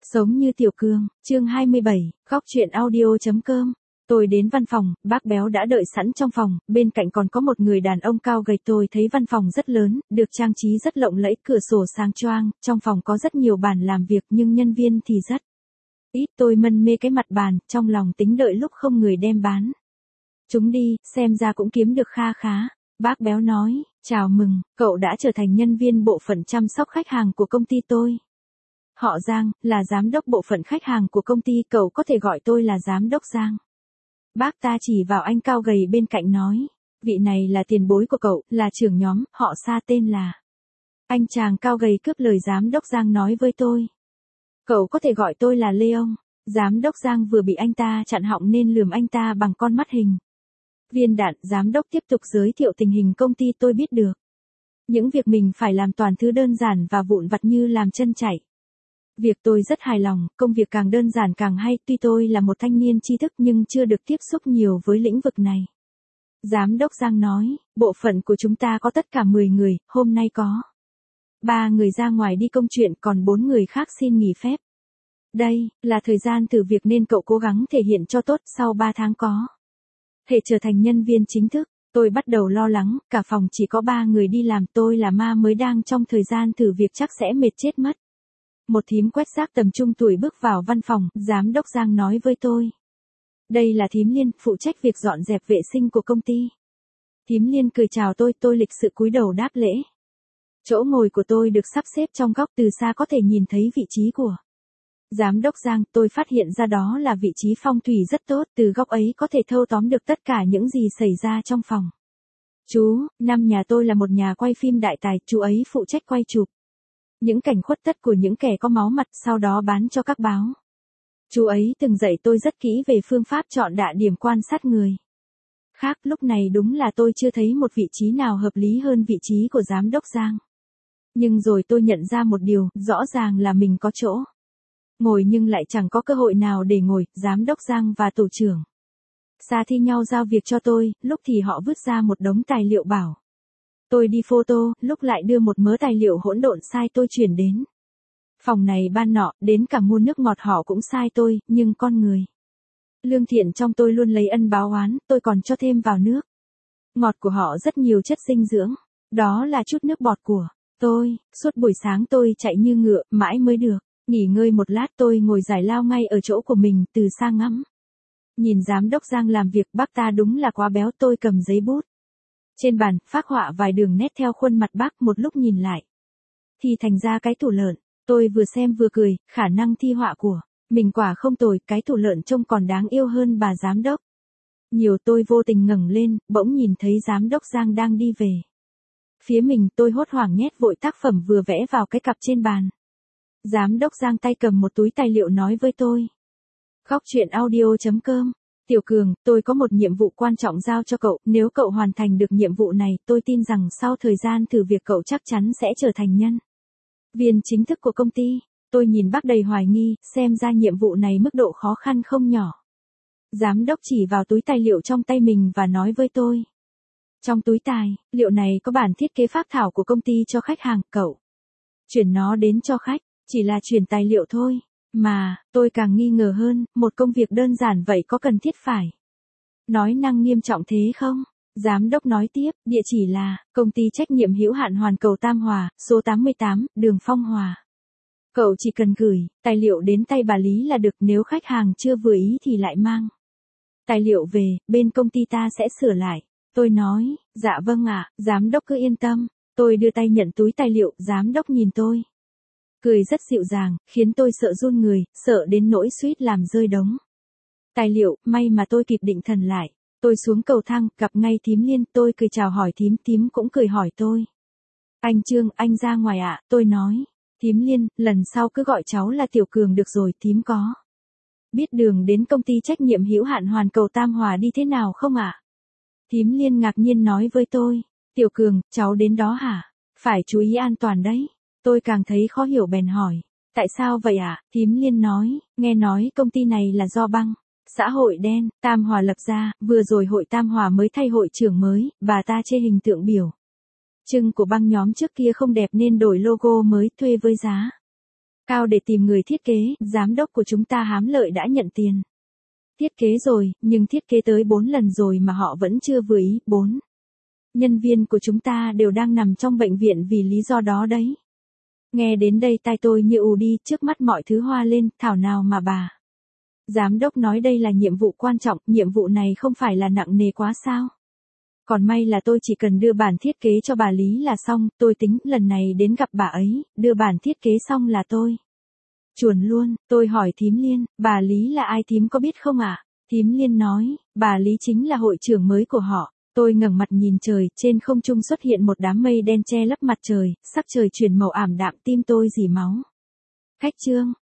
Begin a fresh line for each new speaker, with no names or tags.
Sống như Tiểu Cương, chương 27, góc chuyện audio.com. Tôi đến văn phòng, bác béo đã đợi sẵn trong phòng, bên cạnh còn có một người đàn ông cao gầy. Tôi thấy văn phòng rất lớn, được trang trí rất lộng lẫy, cửa sổ sáng choang, trong phòng có rất nhiều bàn làm việc nhưng nhân viên thì rất ít. Tôi mân mê cái mặt bàn, trong lòng tính đợi lúc không người đem bán chúng đi, xem ra cũng kiếm được kha khá. Bác béo nói, chào mừng, cậu đã trở thành nhân viên bộ phận chăm sóc khách hàng của công ty tôi. Họ Giang, là giám đốc bộ phận khách hàng của công ty, cậu có thể gọi tôi là giám đốc Giang. Bác ta chỉ vào anh cao gầy bên cạnh nói, vị này là tiền bối của cậu, là trưởng nhóm, họ Sa tên là. Anh chàng cao gầy cướp lời giám đốc Giang nói với tôi. Cậu có thể gọi tôi là Lê ông. Giám đốc Giang vừa bị anh ta chặn họng nên lườm anh ta bằng con mắt hình viên đạn. Giám đốc tiếp tục giới thiệu tình hình công ty. Tôi biết được những việc mình phải làm toàn thứ đơn giản và vụn vặt như làm chân chạy. Việc tôi rất hài lòng, công việc càng đơn giản càng hay. Tuy tôi là một thanh niên tri thức nhưng chưa được tiếp xúc nhiều với lĩnh vực này. Giám đốc Giang nói, bộ phận của chúng ta có tất cả 10 người, hôm nay có 3 người ra ngoài đi công chuyện, còn 4 người khác xin nghỉ phép. Đây là thời gian thử việc nên cậu cố gắng thể hiện cho tốt, sau 3 tháng có thể trở thành nhân viên chính thức. Tôi bắt đầu lo lắng, cả phòng chỉ có 3 người đi làm, tôi là ma mới đang trong thời gian thử việc chắc sẽ mệt chết mất. Một thím quét rác tầm trung tuổi bước vào văn phòng, giám đốc Giang nói với tôi. Đây là thím Liên, phụ trách việc dọn dẹp vệ sinh của công ty. Thím Liên cười chào tôi lịch sự cúi đầu đáp lễ. Chỗ ngồi của tôi được sắp xếp trong góc, từ xa có thể nhìn thấy vị trí của giám đốc Giang. Tôi phát hiện ra đó là vị trí phong thủy rất tốt, từ góc ấy có thể thâu tóm được tất cả những gì xảy ra trong phòng. Chú, năm nhà tôi là một nhà quay phim đại tài, chú ấy phụ trách quay chụp những cảnh khuất tất của những kẻ có máu mặt, sau đó bán cho các báo. Chú ấy từng dạy tôi rất kỹ về phương pháp chọn địa điểm quan sát người khác. Lúc này đúng là tôi chưa thấy một vị trí nào hợp lý hơn vị trí của giám đốc Giang. Nhưng rồi tôi nhận ra một điều, rõ ràng là mình có chỗ ngồi nhưng lại chẳng có cơ hội nào để ngồi. Giám đốc Giang và tổ trưởng Sa thi nhau giao việc cho tôi, lúc thì họ vứt ra một đống tài liệu bảo tôi đi photo, lúc lại đưa một mớ tài liệu hỗn độn sai tôi chuyển đến phòng này ban nọ, đến cả mua nước ngọt họ cũng sai tôi, nhưng con người lương thiện trong tôi luôn lấy ân báo oán. Tôi còn cho thêm vào nước ngọt của họ rất nhiều chất dinh dưỡng, đó là chút nước bọt của tôi. Suốt buổi sáng tôi chạy như ngựa, mãi mới được nghỉ ngơi một lát. Tôi ngồi giải lao ngay ở chỗ của mình, từ xa ngắm nhìn giám đốc Giang làm việc. Bác ta đúng là quá béo. Tôi cầm giấy bút trên bàn, phác họa vài đường nét theo khuôn mặt bác, một lúc nhìn lại thì thành ra cái tủ lợn. Tôi vừa xem vừa cười, khả năng thi họa của mình quả không tồi, cái tủ lợn trông còn đáng yêu hơn bà giám đốc nhiều. Tôi vô tình ngẩng lên, bỗng nhìn thấy giám đốc Giang đang đi về phía mình. Tôi hốt hoảng nhét vội tác phẩm vừa vẽ vào cái cặp trên bàn. Giám đốc Giang tay cầm một túi tài liệu nói với tôi. Góc chuyện audio.com. Tiểu Cường, tôi có một nhiệm vụ quan trọng giao cho cậu, nếu cậu hoàn thành được nhiệm vụ này, tôi tin rằng sau thời gian thử việc cậu chắc chắn sẽ trở thành nhân viên chính thức của công ty. Tôi nhìn bác đầy hoài nghi, xem ra nhiệm vụ này mức độ khó khăn không nhỏ. Giám đốc chỉ vào túi tài liệu trong tay mình và nói với tôi. Trong túi tài liệu này có bản thiết kế phác thảo của công ty cho khách hàng, cậu chuyển nó đến cho khách, chỉ là chuyển tài liệu thôi. Mà, tôi càng nghi ngờ hơn, một công việc đơn giản vậy có cần thiết phải nói năng nghiêm trọng thế không? Giám đốc nói tiếp, địa chỉ là công ty trách nhiệm hữu hạn Hoàn Cầu Tam Hòa, số 88, đường Phong Hòa. Cậu chỉ cần gửi tài liệu đến tay bà Lý là được, nếu khách hàng chưa vừa ý thì lại mang tài liệu về, bên công ty ta sẽ sửa lại. Tôi nói, dạ vâng ạ, giám đốc cứ yên tâm. Tôi đưa tay nhận túi tài liệu, giám đốc nhìn tôi cười rất dịu dàng, khiến tôi sợ run người, sợ đến nỗi suýt làm rơi đống tài liệu. May mà tôi kịp định thần lại. Tôi xuống cầu thang, gặp ngay thím Liên. Tôi cười chào hỏi thím, thím cũng cười hỏi tôi. Anh Trương, anh ra ngoài ạ. Tôi nói, thím Liên, lần sau cứ gọi cháu là Tiểu Cường được rồi. Thím có biết đường đến công ty trách nhiệm hữu hạn Hoàn Cầu Tam Hòa đi thế nào không ạ? Thím Liên ngạc nhiên nói với tôi. Tiểu Cường, cháu đến đó hả? Phải chú ý an toàn đấy. Tôi càng thấy khó hiểu bèn hỏi. Tại sao vậy ạ? Thím Liên nói, nghe nói công ty này là do băng xã hội đen Tam Hòa lập ra, vừa rồi hội Tam Hòa mới thay hội trưởng mới, bà ta chê hình tượng biểu trưng của băng nhóm trước kia không đẹp nên đổi logo mới, thuê với giá cao để tìm người thiết kế, giám đốc của chúng ta hám lợi đã nhận tiền. Thiết kế rồi, nhưng thiết kế tới 4 lần rồi mà họ vẫn chưa vừa ý. 4 nhân viên của chúng ta đều đang nằm trong bệnh viện vì lý do đó đấy. Nghe đến đây tai tôi như ù đi, trước mắt mọi thứ hoa lên, thảo nào mà bà giám đốc nói đây là nhiệm vụ quan trọng, nhiệm vụ này không phải là nặng nề quá sao? Còn may là tôi chỉ cần đưa bản thiết kế cho bà Lý là xong, tôi tính lần này đến gặp bà ấy, đưa bản thiết kế xong là tôi chuồn luôn. Tôi hỏi thím Liên, bà Lý là ai thím có biết không ạ? Thím Liên nói, bà Lý chính là hội trưởng mới của họ. Tôi ngẩng mặt nhìn trời, trên không trung xuất hiện một đám mây đen che lấp mặt trời, sắc trời chuyển màu ảm đạm, tim tôi rỉ máu. Khách Trương,